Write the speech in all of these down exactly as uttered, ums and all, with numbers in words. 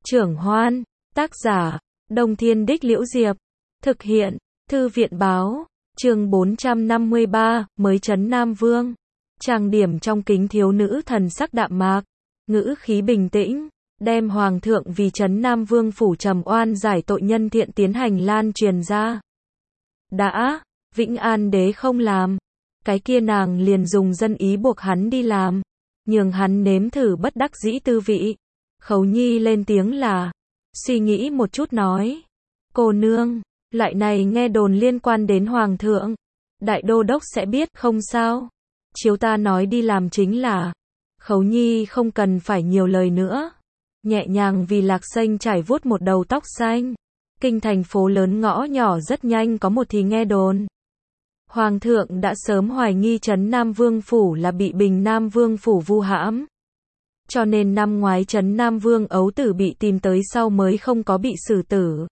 Trưởng Hoan, tác giả, Đông Thiên Đích Liễu Diệp, thực hiện, Thư viện Báo, chương bốn trăm năm mươi ba, mới trấn Nam Vương. Trang điểm trong kính thiếu nữ thần sắc đạm mạc, ngữ khí bình tĩnh, đem Hoàng thượng vì trấn Nam Vương phủ trầm oan giải tội nhân thiện tiến hành lan truyền ra. Đã, Vĩnh An đế không làm, cái kia nàng liền dùng dân ý buộc hắn đi làm, nhường hắn nếm thử bất đắc dĩ tư vị. Khấu Nhi lên tiếng là, suy nghĩ một chút nói, cô nương, loại này nghe đồn liên quan đến Hoàng thượng, Đại Đô Đốc sẽ biết không sao, chiếu ta nói đi làm chính là. Khấu Nhi không cần phải nhiều lời nữa, nhẹ nhàng vì Lạc Xanh trải vuốt một đầu tóc xanh. Kinh thành phố lớn ngõ nhỏ rất nhanh có một thì nghe đồn. Hoàng thượng đã sớm hoài nghi trấn Nam Vương phủ là bị Bình Nam Vương phủ vu hãm. Cho nên năm ngoái trấn Nam Vương ấu tử bị tìm tới sau mới không có bị xử tử,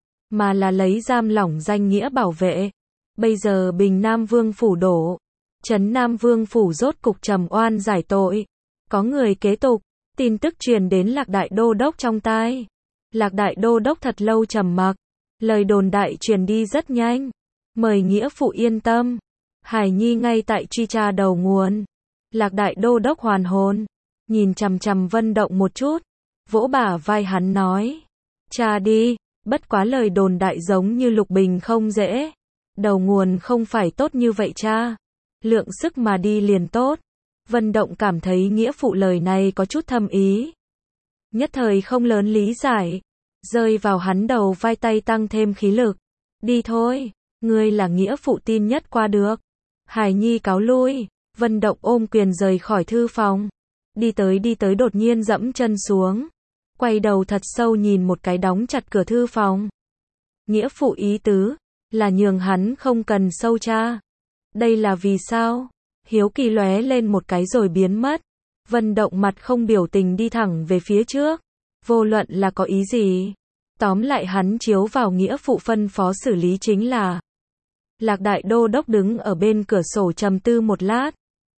mà là lấy giam lỏng danh nghĩa bảo vệ. Bây giờ Bình Nam Vương phủ đổ, trấn Nam Vương phủ rốt cục trầm oan giải tội, có người kế tục, tin tức truyền đến Lạc Đại Đô Đốc trong tai. Lạc Đại Đô Đốc thật lâu trầm mặc, lời đồn đại truyền đi rất nhanh. Mời nghĩa phụ yên tâm, Hải Nhi ngay tại truy tra đầu nguồn. Lạc Đại Đô Đốc hoàn hồn, nhìn chằm chằm Vân Động một chút, vỗ bả vai hắn nói, tra đi, bất quá lời đồn đại giống như lục bình không dễ, đầu nguồn không phải tốt như vậy cha, lượng sức mà đi liền tốt. Vân Động cảm thấy nghĩa phụ lời này có chút thâm ý, nhất thời không lớn lý giải, rơi vào hắn đầu vai tay tăng thêm khí lực. Đi thôi, ngươi là nghĩa phụ tin nhất qua được. Hải Nhi cáo lui, Vân Động ôm quyền rời khỏi thư phòng. Đi tới đi tới đột nhiên dẫm chân xuống, quay đầu thật sâu nhìn một cái đóng chặt cửa thư phòng. Nghĩa phụ ý tứ là nhường hắn không cần sâu tra. Đây là vì sao? Hiếu kỳ lóe lên một cái rồi biến mất. Vân Động mặt không biểu tình đi thẳng về phía trước. Vô luận là có ý gì, tóm lại hắn chiếu vào nghĩa phụ phân phó xử lý chính là. Lạc Đại Đô Đốc đứng ở bên cửa sổ trầm tư một lát,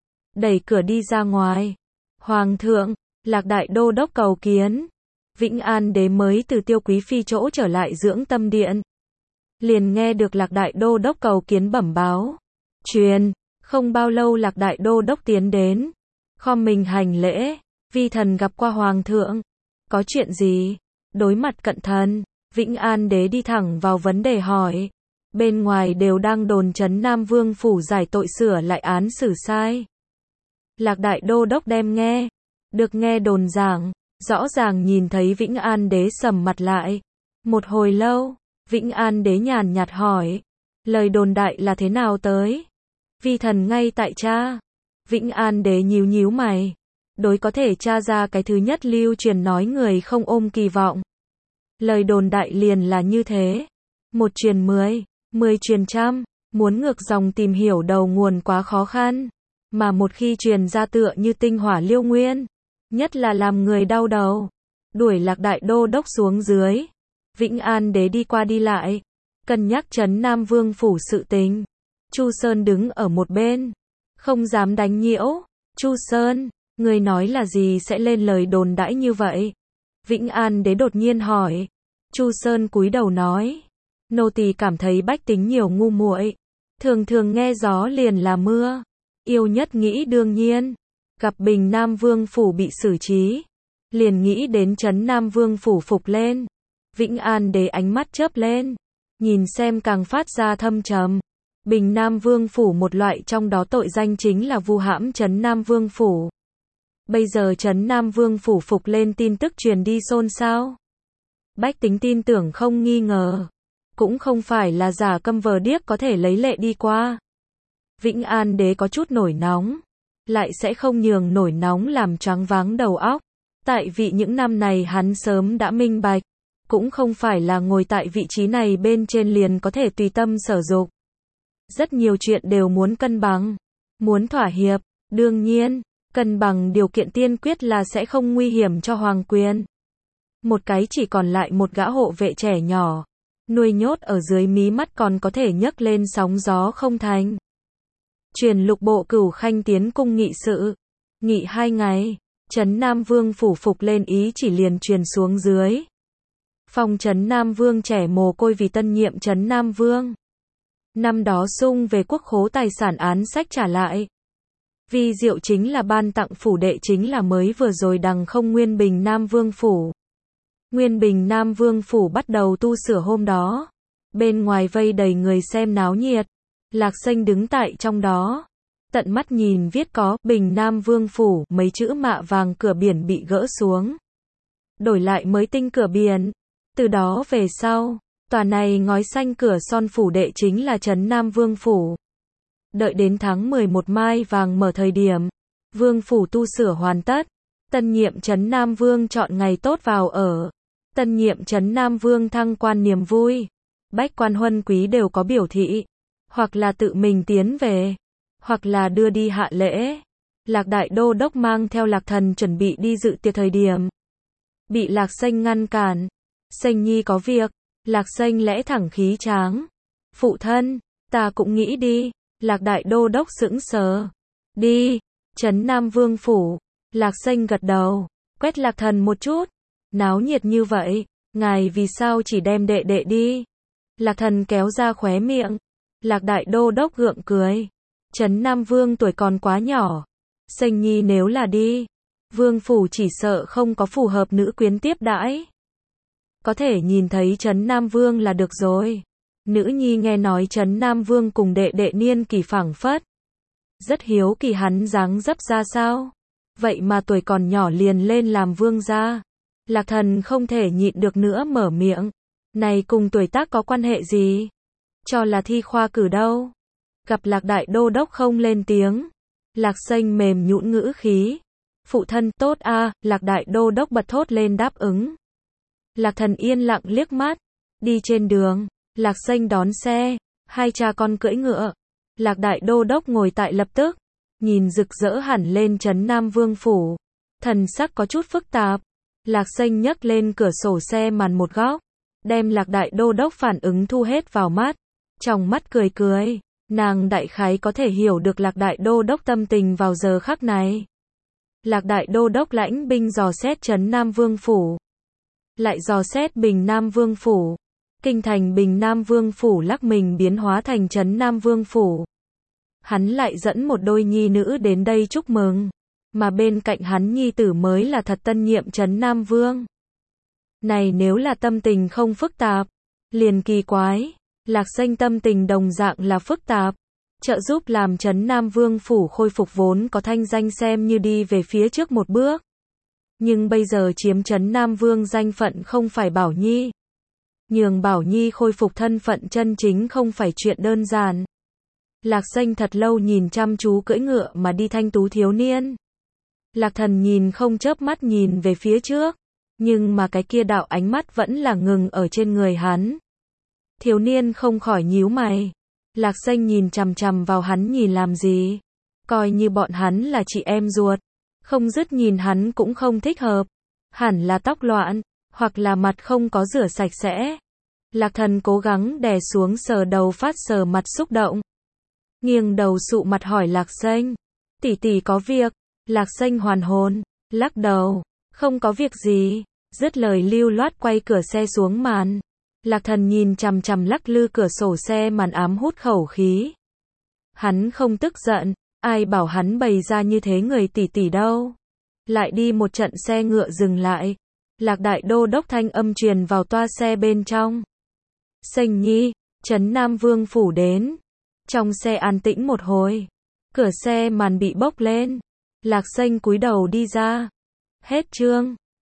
đẩy cửa đi ra ngoài. Hoàng thượng, Lạc Đại Đô Đốc cầu kiến. Vĩnh An đế mới từ Tiêu Quý phi chỗ trở lại dưỡng tâm điện, liền nghe được Lạc Đại Đô Đốc cầu kiến bẩm báo. Truyền, không bao lâu Lạc Đại Đô Đốc tiến đến, khom mình hành lễ, vi thần gặp qua Hoàng thượng. Có chuyện gì? Đối mặt cận thần, Vĩnh An đế đi thẳng vào vấn đề hỏi. Bên ngoài đều đang đồn trấn Nam Vương phủ giải tội sửa lại án xử sai. Lạc Đại Đô Đốc đem nghe, được nghe đồn giảng, rõ ràng nhìn thấy Vĩnh An đế sầm mặt lại. Một hồi lâu, Vĩnh An đế nhàn nhạt hỏi, lời đồn đại là thế nào tới? Vi thần ngay tại cha. Vĩnh An đế nhíu nhíu mày, đối có thể tra ra cái thứ nhất lưu truyền nói người không ôm kỳ vọng. Lời đồn đại liền là như thế, một truyền mười, mười truyền trăm, muốn ngược dòng tìm hiểu đầu nguồn quá khó khăn, mà một khi truyền ra tựa như tinh hỏa liêu nguyên, nhất là làm người đau đầu. Đuổi Lạc Đại Đô Đốc xuống dưới, Vĩnh An đế đi qua đi lại, cân nhắc trấn Nam Vương phủ sự tình. Chu Sơn đứng ở một bên, không dám đánh nhiễu. Chu Sơn, người nói là gì sẽ lên lời đồn đãi như vậy? Vĩnh An đế đột nhiên hỏi. Chu Sơn cúi đầu nói, nô tỳ cảm thấy bách tính nhiều ngu muội, thường thường nghe gió liền là mưa, yêu nhất nghĩ đương nhiên, gặp Bình Nam Vương phủ bị xử trí, liền nghĩ đến trấn Nam Vương phủ phục lên. Vĩnh An đế ánh mắt chớp lên, nhìn xem càng phát ra thâm trầm. Bình Nam Vương phủ một loại trong đó tội danh chính là vu hãm trấn Nam Vương phủ. Bây giờ trấn Nam Vương phủ phục lên tin tức truyền đi xôn xao, bách tính tin tưởng không nghi ngờ, cũng không phải là giả câm vờ điếc có thể lấy lệ đi qua. Vĩnh An đế có chút nổi nóng, lại sẽ không nhường nổi nóng làm choáng váng đầu óc. Tại vị những năm này hắn sớm đã minh bạch, cũng không phải là ngồi tại vị trí này bên trên liền có thể tùy tâm sở dục. Rất nhiều chuyện đều muốn cân bằng, muốn thỏa hiệp, đương nhiên, cân bằng điều kiện tiên quyết là sẽ không nguy hiểm cho hoàng quyền. Một cái chỉ còn lại một gã hộ vệ trẻ nhỏ, nuôi nhốt ở dưới mí mắt còn có thể nhấc lên sóng gió không thành. Truyền lục bộ Cửu Khanh tiến cung nghị sự, nghị hai ngày, Trấn Nam Vương phủ phục lên ý chỉ liền truyền xuống dưới. Phong Trấn Nam Vương trẻ mồ côi vì tân nhiệm Trấn Nam Vương. Năm đó sung về quốc khố tài sản án sách trả lại. Vi diệu chính là ban tặng phủ đệ chính là mới vừa rồi đằng không Nguyên Bình Nam Vương phủ. Nguyên Bình Nam Vương phủ bắt đầu tu sửa hôm đó. Bên ngoài vây đầy người xem náo nhiệt. Lạc Sanh đứng tại trong đó. Tận mắt nhìn viết có Bình Nam Vương phủ mấy chữ mạ vàng cửa biển bị gỡ xuống. Đổi lại mới tinh cửa biển. Từ đó về sau, tòa này ngói xanh cửa son phủ đệ chính là Trấn Nam Vương phủ. Đợi đến tháng mười một mai vàng mở thời điểm, Vương phủ tu sửa hoàn tất. Tân nhiệm Trấn Nam Vương chọn ngày tốt vào ở. Tân nhiệm Trấn Nam Vương thăng quan niềm vui. Bách quan huân quý đều có biểu thị. Hoặc là tự mình tiến về. Hoặc là đưa đi hạ lễ. Lạc Đại Đô Đốc mang theo Lạc Thần chuẩn bị đi dự tiệc thời điểm. Bị Lạc Sanh ngăn cản. Sanh nhi có việc. Lạc Sanh lẽ thẳng khí tráng. Phụ thân, ta cũng nghĩ đi. Lạc Đại Đô Đốc sững sờ. Đi. Trấn Nam Vương phủ. Lạc Sanh gật đầu. Quét Lạc Thần một chút. Náo nhiệt như vậy. Ngài vì sao chỉ đem đệ đệ đi? Lạc Thần kéo ra khóe miệng. Lạc Đại Đô Đốc gượng cười. Trấn Nam Vương tuổi còn quá nhỏ. Sanh nhi nếu là đi. Vương phủ chỉ sợ không có phù hợp nữ quyến tiếp đãi. Có thể nhìn thấy Trấn Nam Vương là được rồi. Nữ nhi nghe nói Trấn Nam Vương cùng đệ đệ niên kỳ phảng phất. Rất hiếu kỳ hắn dáng dấp ra sao. Vậy mà tuổi còn nhỏ liền lên làm vương gia. Lạc Thần không thể nhịn được nữa mở miệng. Này cùng tuổi tác có quan hệ gì? Cho là thi khoa cử đâu. Gặp Lạc Đại Đô Đốc không lên tiếng. Lạc Sanh mềm nhũn ngữ khí. Phụ thân tốt a, à, Lạc Đại Đô Đốc bật thốt lên đáp ứng. Lạc Thần yên lặng liếc mắt. Đi trên đường, Lạc Sanh đón xe. Hai cha con cưỡi ngựa. Lạc Đại Đô Đốc ngồi tại lập tức. Nhìn rực rỡ hẳn lên Trấn Nam Vương phủ. Thần sắc có chút phức tạp. Lạc Sanh nhấc lên cửa sổ xe màn một góc. Đem Lạc Đại Đô Đốc phản ứng thu hết vào mắt. Trong mắt cười cười. Nàng đại khái có thể hiểu được Lạc Đại Đô Đốc tâm tình vào giờ khắc này. Lạc Đại Đô Đốc lãnh binh dò xét Trấn Nam Vương phủ. Lại dò xét Bình Nam Vương phủ. Kinh thành Bình Nam Vương phủ lắc mình biến hóa thành Trấn Nam Vương phủ. Hắn lại dẫn một đôi nhi nữ đến đây chúc mừng. Mà bên cạnh hắn nhi tử mới là thật tân nhiệm Trấn Nam Vương. Này nếu là tâm tình không phức tạp. Liền kỳ quái. Lạc Sanh tâm tình đồng dạng là phức tạp. Trợ giúp làm Trấn Nam Vương phủ khôi phục vốn có thanh danh xem như đi về phía trước một bước. Nhưng bây giờ chiếm Trấn Nam Vương danh phận không phải Bảo Nhi. Nhường Bảo Nhi khôi phục thân phận chân chính không phải chuyện đơn giản. Lạc Sanh thật lâu nhìn chăm chú cưỡi ngựa mà đi thanh tú thiếu niên. Lạc Thần nhìn không chớp mắt nhìn về phía trước. Nhưng mà cái kia đạo ánh mắt vẫn là ngừng ở trên người hắn. Thiếu niên không khỏi nhíu mày. Lạc Sanh nhìn chằm chằm vào hắn nhìn làm gì? Coi như bọn hắn là chị em ruột. Không dứt nhìn hắn cũng không thích hợp. Hẳn là tóc loạn, hoặc là mặt không có rửa sạch sẽ. Lạc Thần cố gắng đè xuống sờ đầu phát sờ mặt xúc động. Nghiêng đầu sụ mặt hỏi Lạc Sanh. Tỷ tỷ có việc. Lạc Sanh hoàn hồn, lắc đầu. Không có việc gì. Dứt lời lưu loát quay cửa xe xuống màn. Lạc Thần nhìn chằm chằm lắc lư cửa sổ xe màn ám hút khẩu khí. Hắn không tức giận, ai bảo hắn bày ra như thế người tỷ tỷ đâu. Lại đi một trận xe ngựa dừng lại. Lạc Đại Đô Đốc thanh âm truyền vào toa xe bên trong. Sanh nhi, Trấn Nam Vương phủ đến. Trong xe an tĩnh một hồi. Cửa xe màn bị bốc lên. Lạc Sanh cúi đầu đi ra. Hết chương.